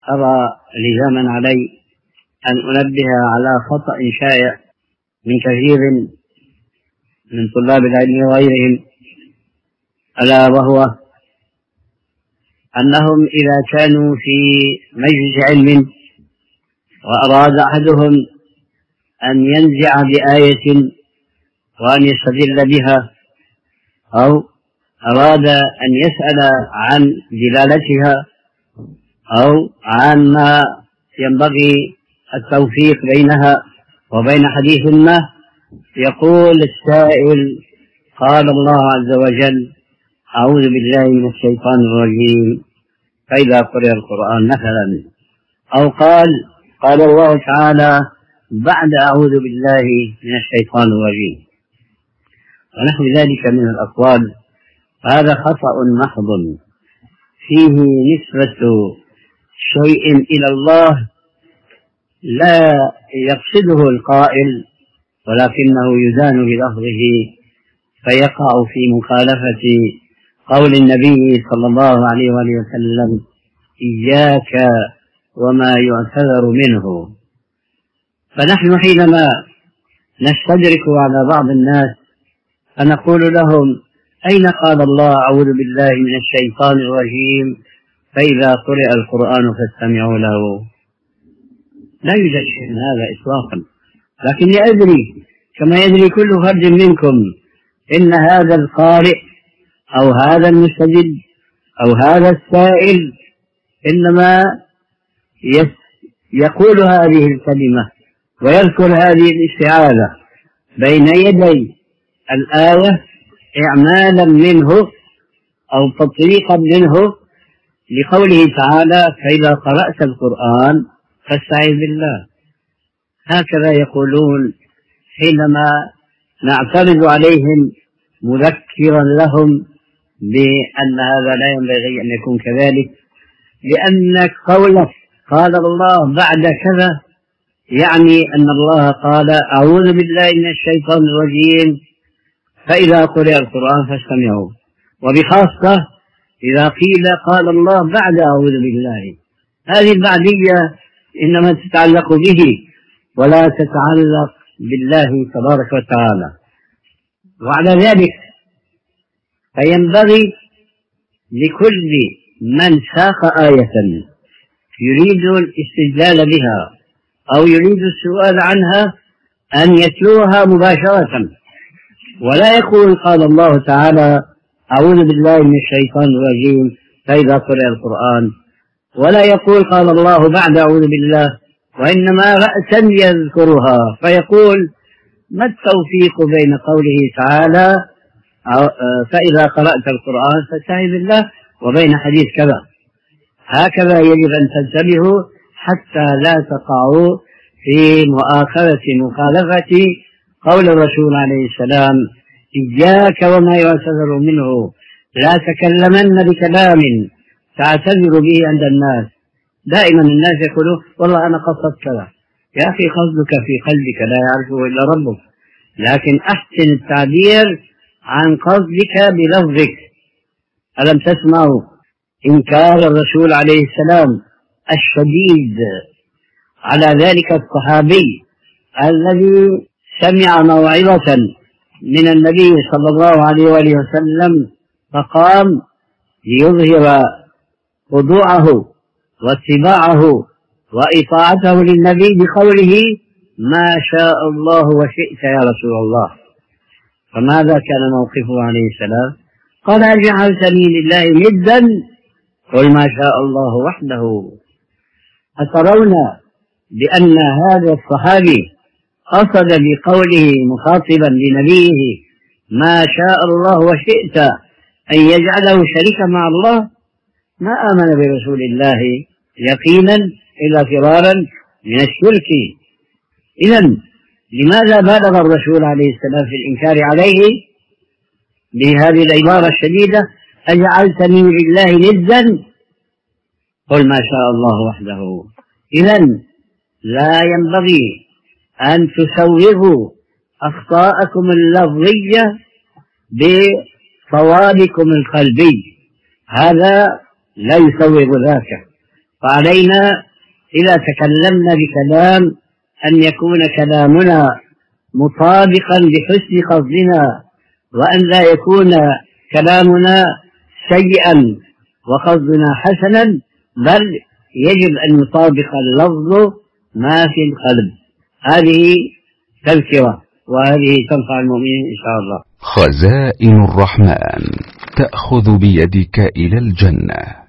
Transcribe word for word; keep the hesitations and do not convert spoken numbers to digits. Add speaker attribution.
Speaker 1: أرى لزاما علي أن أنبه على خطأ شائع من كثير من طلاب العلم وغيرهم، ألا وهو أنهم إذا كانوا في مجلس علم وأراد أحدهم أن ينزع بآية وأن يستدل بها، أو أراد أن يسأل عن دلالتها أو عن ما ينبغي التوفيق بينها وبين حديث ما، يقول السائل: قال الله عز وجل: أعوذ بالله من الشيطان الرجيم، فإذا قرئ القرآن مثلا، أو قال قال الله تعالى بعد أعوذ بالله من الشيطان الرجيم، ونحو ذلك من الأقوال. هذا خطأ محض فيه نسبة شيء إلى الله لا يقصده القائل، ولكنه يدان بلفظه فيقع في مخالفة قول النبي صلى الله عليه وآله وسلم: إياك وما يعتذر منه. فنحن حينما نستدرك على بعض الناس فنقول لهم: أين قال الله أعوذ بالله من الشيطان الرجيم فإذا قرئ القرآن فاستمعوا له؟ لا يوجد شيء من هذا إطلاقا، لكني أدري كما يدري كل فرد منكم إن هذا القارئ أو هذا المستجد أو هذا السائل إنما يقول هذه الكلمة ويذكر هذه الاستعاذة بين يدي الآية إعمالا منه أو تطبيقا منه لقوله تعالى: فإذا قرأت القرآن فاستعذ بالله. هكذا يقولون حينما نعترض عليهم مذكرا لهم بأن هذا لا ينبغي أن يكون كذلك، لأن قولك قال الله بعد كذا يعني أن الله قال: أعوذ بالله من الشيطان الرجيم فإذا قرئ القرآن فاستمعوا، وبخاصة إذا قيل قال الله بعد أعوذ بالله. هذه البعدية إنما تتعلق به ولا تتعلق بالله تبارك وتعالى. وعلى ذلك فينبغي لكل من ساق آية يريد الاستدلال بها أو يريد السؤال عنها أن يتلوها مباشرة، ولا يقول قال الله تعالى: أعوذ بالله من الشيطان الرجيم فإذا قرئ القرآن، ولا يقول قال الله بعد أعوذ بالله، وإنما رأسا يذكرها فيقول: ما التوفيق بين قوله تعالى فإذا قرأت القرآن فاستعذ بالله وبين حديث كذا؟ هكذا يجب أن تنتبهوا حتى لا تقعوا في مؤاخذة مخالفة قول الرسول عليه السلام: إياك وما يعتذر منه، لا تكلمن بكلام تعتذر به عند الناس. دائما الناس يقولون: والله أنا قصدت كذا. يا أخي قصدك في قلبك لا يعرفه إلا ربك، لكن أحسن التعبير عن قصدك بلفظك. ألم تسمعوا إنكار الرسول عليه السلام الشديد على ذلك الصحابي الذي سمع موعظة من النبي صلى الله عليه وآله وسلم فقام ليظهر خضوعه واتباعه وإطاعته للنبي بقوله: ما شاء الله وشئت يا رسول الله. فماذا كان موقفه عليه السلام؟ قال: أجعلتني لله ندا؟ قل ما شاء الله وحده. أترون بأن هذا الصحابي قصد بقوله مخاطبا لنبيه ما شاء الله وشئت أن يجعله شريكا مع الله؟ ما آمن برسول الله يقينا إلا فرارا من الشرك. إذن لماذا بالغ الرسول عليه السلام في الإنكار عليه بهذه العبارة الشديدة: أجعلتني لله ندا؟ قل ما شاء الله وحده. إذن لا ينبغي أن تسوغوا أخطاءكم اللفظية بصوابكم القلبي، هذا لا يسوغ ذاك. فعلينا إذا تكلمنا بكلام أن يكون كلامنا مطابقا لحسن قصدنا، وأن لا يكون كلامنا سيئا وقصدنا حسنا، بل يجب أن يطابق اللفظ ما في القلب. هذه تذكرة، وهذه تنفع المؤمنين إن شاء الله.
Speaker 2: خزائن الرحمن تأخذ بيدك إلى الجنة.